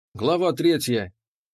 Глава 3.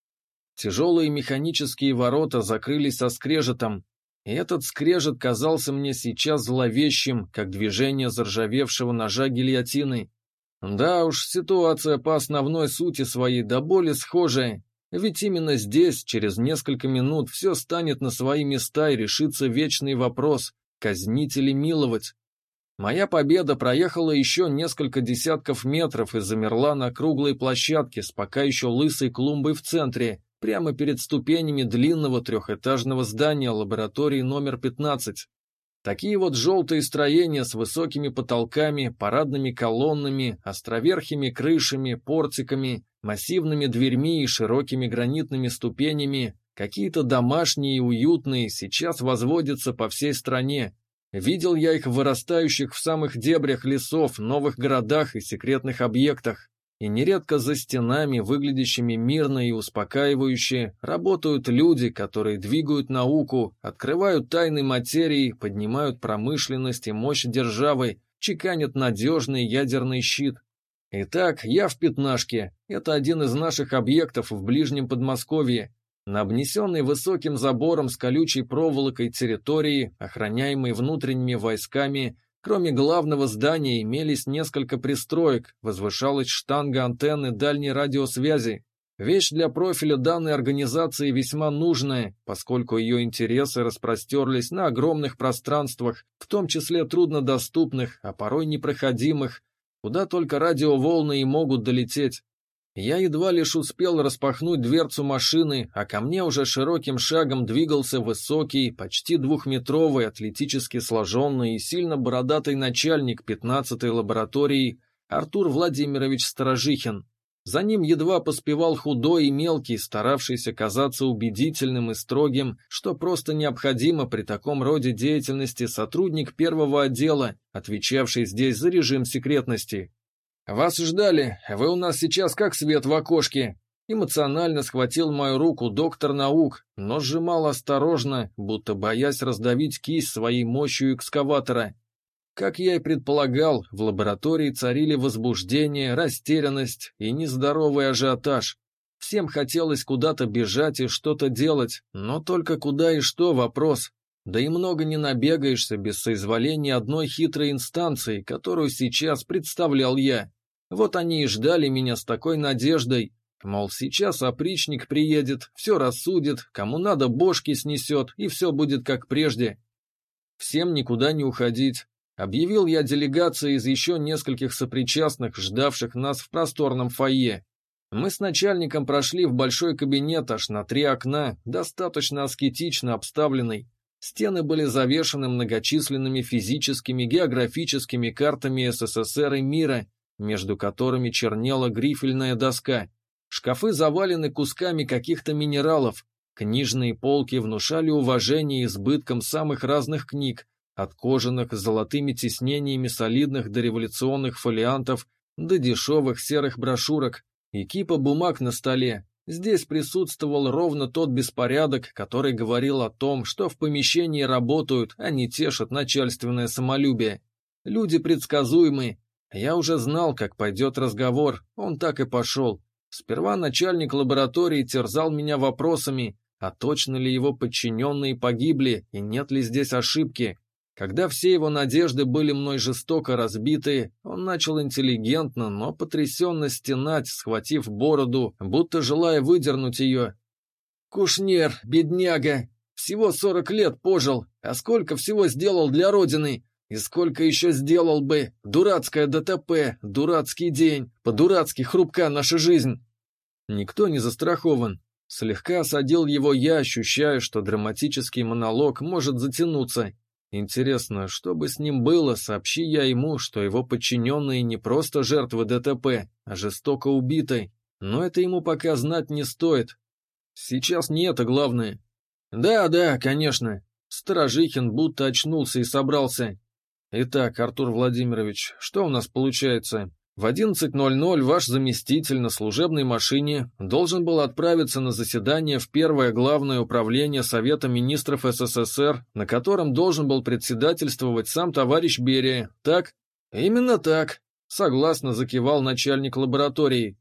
Тяжелые механические ворота закрылись со скрежетом, и этот скрежет казался мне сейчас зловещим, как движение заржавевшего ножа гильотины. Да уж, ситуация по основной сути своей до боли схожая, ведь именно здесь, через несколько минут, все станет на свои места и решится вечный вопрос – казнить или миловать. Моя победа проехала еще несколько десятков метров и замерла на круглой площадке с пока еще лысой клумбой в центре, прямо перед ступенями длинного трехэтажного здания лаборатории номер 15. Такие вот желтые строения с высокими потолками, парадными колоннами, островерхими крышами, портиками, массивными дверьми и широкими гранитными ступенями, какие-то домашние и уютные, сейчас возводятся по всей стране. Видел я их вырастающих в самых дебрях лесов, новых городах и секретных объектах. И нередко за стенами, выглядящими мирно и успокаивающе, работают люди, которые двигают науку, открывают тайны материи, поднимают промышленность и мощь державы, чеканят надежный ядерный щит. Итак, я в Пятнашке. Это один из наших объектов в ближнем Подмосковье. На обнесенной высоким забором с колючей проволокой территории, охраняемой внутренними войсками, кроме главного здания имелись несколько пристроек, возвышалась штанга антенны дальней радиосвязи. Вещь для профиля данной организации весьма нужная, поскольку ее интересы распростерлись на огромных пространствах, в том числе труднодоступных, а порой непроходимых, куда только радиоволны и могут долететь. Я едва лишь успел распахнуть дверцу машины, а ко мне уже широким шагом двигался высокий, почти двухметровый, атлетически сложенный и сильно бородатый начальник 15-й лаборатории Артур Владимирович Сторожихин. За ним едва поспевал худой и мелкий, старавшийся казаться убедительным и строгим, что просто необходимо при таком роде деятельности сотрудник первого отдела, отвечавший здесь за режим секретности. «Вас ждали, вы у нас сейчас как свет в окошке!» Эмоционально схватил мою руку доктор наук, но сжимал осторожно, будто боясь раздавить кисть своей мощью экскаватора. Как я и предполагал, в лаборатории царили возбуждение, растерянность и нездоровый ажиотаж. Всем хотелось куда-то бежать и что-то делать, но только куда и что — вопрос. Да и много не набегаешься без соизволения одной хитрой инстанции, которую сейчас представлял я. Вот они и ждали меня с такой надеждой, мол, сейчас опричник приедет, все рассудит, кому надо бошки снесет, и все будет как прежде. Всем никуда не уходить. Объявил я делегации из еще нескольких сопричастных, ждавших нас в просторном фойе. Мы с начальником прошли в большой кабинет аж на 3 окна, достаточно аскетично обставленный. Стены были завешаны многочисленными физическими, географическими картами СССР и мира, между которыми чернела грифельная доска. Шкафы завалены кусками каких-то минералов. Книжные полки внушали уважение избытком самых разных книг, от кожаных с золотыми тиснениями солидных дореволюционных фолиантов до дешевых серых брошюрок и кипа бумаг на столе. Здесь присутствовал ровно тот беспорядок, который говорил о том, что в помещении работают, а не тешат начальственное самолюбие. Люди предсказуемые. Я уже знал, как пойдет разговор, он так и пошел. Сперва начальник лаборатории терзал меня вопросами, а точно ли его подчиненные погибли и нет ли здесь ошибки. Когда все его надежды были мной жестоко разбиты, он начал интеллигентно, но потрясенно стенать, схватив бороду, будто желая выдернуть ее. «Кушнер, бедняга, всего 40 лет пожил, а сколько всего сделал для Родины! И сколько еще сделал бы! Дурацкое ДТП, дурацкий день, по-дурацки хрупка наша жизнь!» Никто не застрахован. Слегка осадил его я, ощущая, что драматический монолог может затянуться. Интересно, что бы с ним было, сообщи я ему, что его подчиненные не просто жертвы ДТП, а жестоко убиты. Но это ему пока знать не стоит. Сейчас не это главное. Да, конечно. Сторожихин будто очнулся и собрался. Итак, Артур Владимирович, что у нас получается? В 11:00 ваш заместитель на служебной машине должен был отправиться на заседание в Первое главное управление Совета министров СССР, на котором должен был председательствовать сам товарищ Берия, так? Именно так, согласно закивал начальник лаборатории.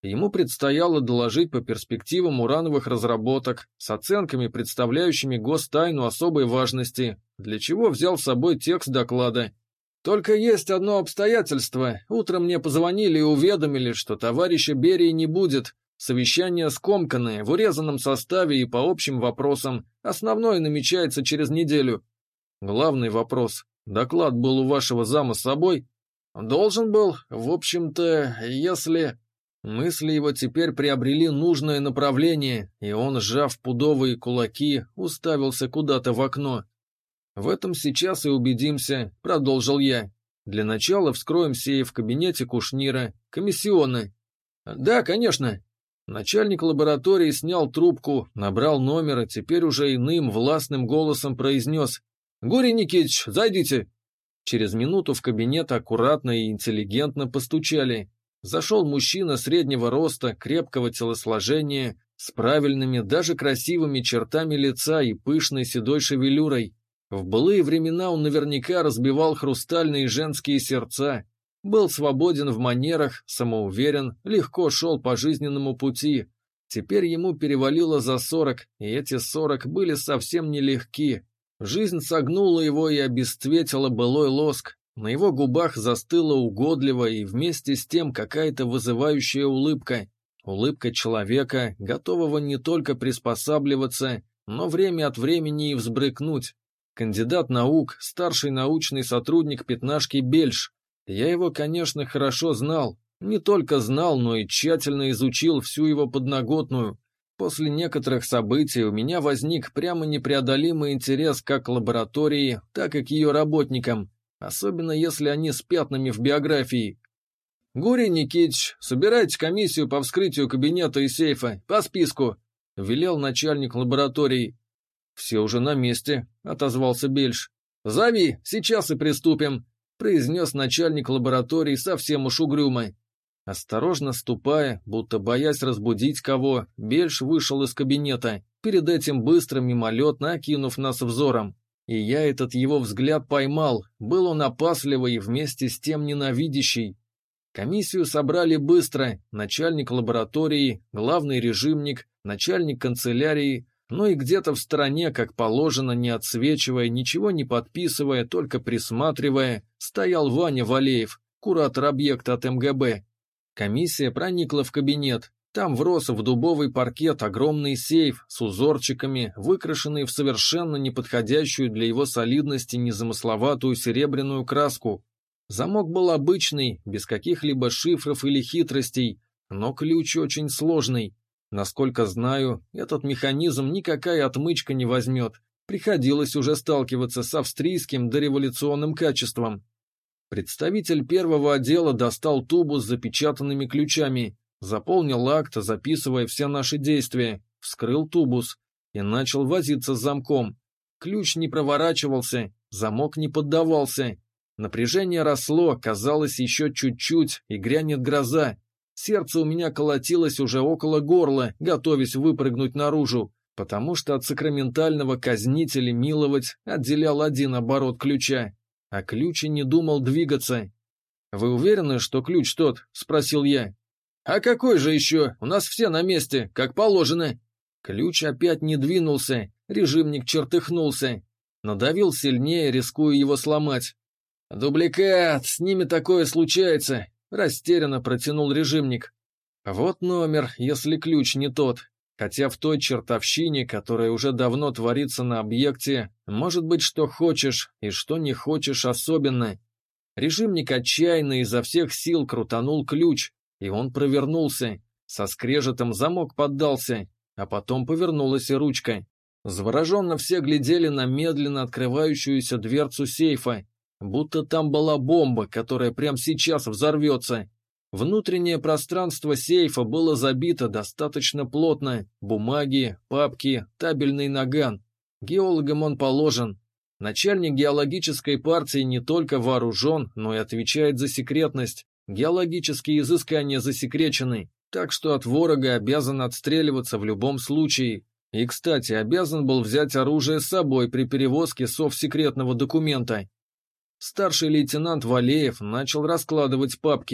Ему предстояло доложить по перспективам урановых разработок с оценками, представляющими гостайну особой важности, для чего взял с собой текст доклада. «Только есть одно обстоятельство. Утром мне позвонили и уведомили, что товарища Берии не будет. Совещание скомканное, в урезанном составе и по общим вопросам. Основное намечается через неделю». «Главный вопрос. Доклад был у вашего зама с собой?» «Должен был. В общем-то, если...» Мысли его теперь приобрели нужное направление, и он, сжав пудовые кулаки, уставился куда-то в окно. «В этом сейчас и убедимся», — продолжил я. «Для начала вскроем сейф в кабинете Кушнира. Комиссионно». «Да, конечно». Начальник лаборатории снял трубку, набрал номер и теперь уже иным властным голосом произнес: «Гурий Никитич, зайдите». Через минуту в кабинет аккуратно и интеллигентно постучали. Зашел мужчина среднего роста, крепкого телосложения, с правильными, даже красивыми чертами лица и пышной седой шевелюрой. В былые времена он наверняка разбивал хрустальные женские сердца, был свободен в манерах, самоуверен, легко шел по жизненному пути. Теперь ему перевалило за 40, и эти 40 были совсем нелегки. Жизнь согнула его и обесцветила былой лоск. На его губах застыла угодливая и вместе с тем какая-то вызывающая улыбка. Улыбка человека, готового не только приспосабливаться, но время от времени и взбрыкнуть. Кандидат наук, старший научный сотрудник пятнашки Бельш. Я его, конечно, хорошо знал. Не только знал, но и тщательно изучил всю его подноготную. После некоторых событий у меня возник прямо непреодолимый интерес как к лаборатории, так и к ее работникам, особенно если они с пятнами в биографии. «Гурий Никитич, собирайте комиссию по вскрытию кабинета и сейфа, по списку», — велел начальник лаборатории. «Все уже на месте», — отозвался Бельш. «Зови, сейчас и приступим», — произнес начальник лаборатории совсем уж угрюмо. Осторожно ступая, будто боясь разбудить кого, Бельш вышел из кабинета, перед этим быстро мимолетно окинув нас взором. И я этот его взгляд поймал, был он опасливый и вместе с тем ненавидящий. Комиссию собрали быстро, начальник лаборатории, главный режимник, начальник канцелярии, ну и где-то в стороне, как положено, не отсвечивая, ничего не подписывая, только присматривая, стоял Ваня Валеев, куратор объекта от МГБ. Комиссия проникла в кабинет. Там врос в дубовый паркет огромный сейф с узорчиками, выкрашенный в совершенно неподходящую для его солидности незамысловатую серебряную краску. Замок был обычный, без каких-либо шифров или хитростей, но ключ очень сложный. Насколько знаю, этот механизм никакая отмычка не возьмет. Приходилось уже сталкиваться с австрийским дореволюционным качеством. Представитель первого отдела достал тубу с запечатанными ключами, заполнил акт, записывая все наши действия, вскрыл тубус и начал возиться с замком. Ключ не проворачивался, замок не поддавался. Напряжение росло, казалось, еще чуть-чуть, и грянет гроза. Сердце у меня колотилось уже около горла, готовясь выпрыгнуть наружу, потому что от сакраментального казнителя миловать отделял один оборот ключа, а ключ и не думал двигаться. «Вы уверены, что ключ тот?» — спросил я. «А какой же еще? У нас все на месте, как положено». Ключ опять не двинулся, режимник чертыхнулся. Надавил сильнее, рискуя его сломать. «Дубликат, с ними такое случается», — растерянно протянул режимник. «Вот номер, если ключ не тот. Хотя в той чертовщине, которая уже давно творится на объекте, может быть, что хочешь и что не хочешь особенно». Режимник отчаянно изо всех сил крутанул ключ, и он провернулся. Со скрежетом замок поддался, а потом повернулась и ручка. Завороженно все глядели на медленно открывающуюся дверцу сейфа, будто там была бомба, которая прямо сейчас взорвется. Внутреннее пространство сейфа было забито достаточно плотно. Бумаги, папки, табельный наган. Геологам он положен. Начальник геологической партии не только вооружен, но и отвечает за секретность. Геологические изыскания засекречены, так что от ворога обязан отстреливаться в любом случае. И, кстати, обязан был взять оружие с собой при перевозке совсекретного документа. Старший лейтенант Валеев начал раскладывать папки.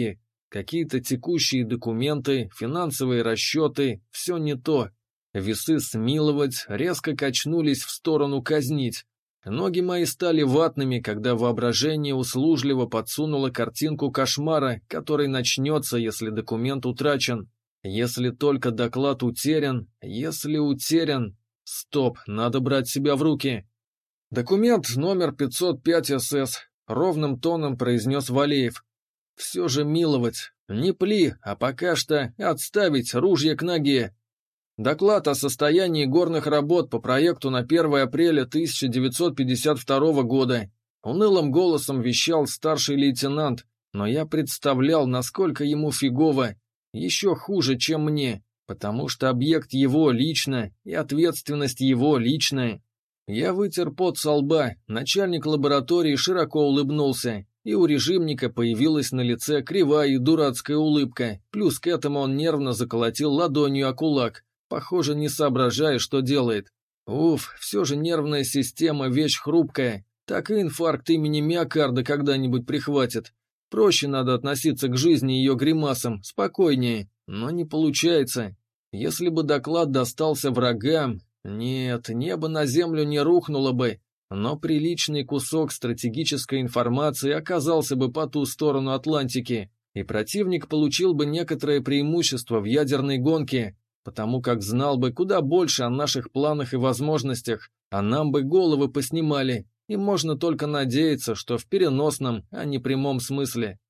Какие-то текущие документы, финансовые расчеты – все не то. Весы смиловать резко качнулись в сторону казнить. Ноги мои стали ватными, когда воображение услужливо подсунуло картинку кошмара, который начнется, если документ утрачен. Если только доклад утерян, если утерян... Стоп, надо брать себя в руки. «Документ номер 505 СС», — ровным тоном произнес Валеев. «Все же миловать, не пли, а пока что отставить ружье к ноге. Доклад о состоянии горных работ по проекту на 1 апреля 1952 года». Унылым голосом вещал старший лейтенант, но я представлял, насколько ему фигово, еще хуже, чем мне, потому что объект его лично и ответственность его личная. Я вытер пот со лба, начальник лаборатории широко улыбнулся, и у режимника появилась на лице кривая и дурацкая улыбка, плюс к этому он нервно заколотил ладонью о кулак, похоже, не соображая, что делает. Уф, все же нервная система вещь хрупкая, так и инфаркт имени миокарда когда-нибудь прихватит. Проще надо относиться к жизни и ее гримасам, спокойнее, но не получается. Если бы доклад достался врагам, нет, небо на землю не рухнуло бы, но приличный кусок стратегической информации оказался бы по ту сторону Атлантики, и противник получил бы некоторое преимущество в ядерной гонке, потому как знал бы куда больше о наших планах и возможностях, а нам бы головы поснимали, и можно только надеяться, что в переносном, а не прямом смысле.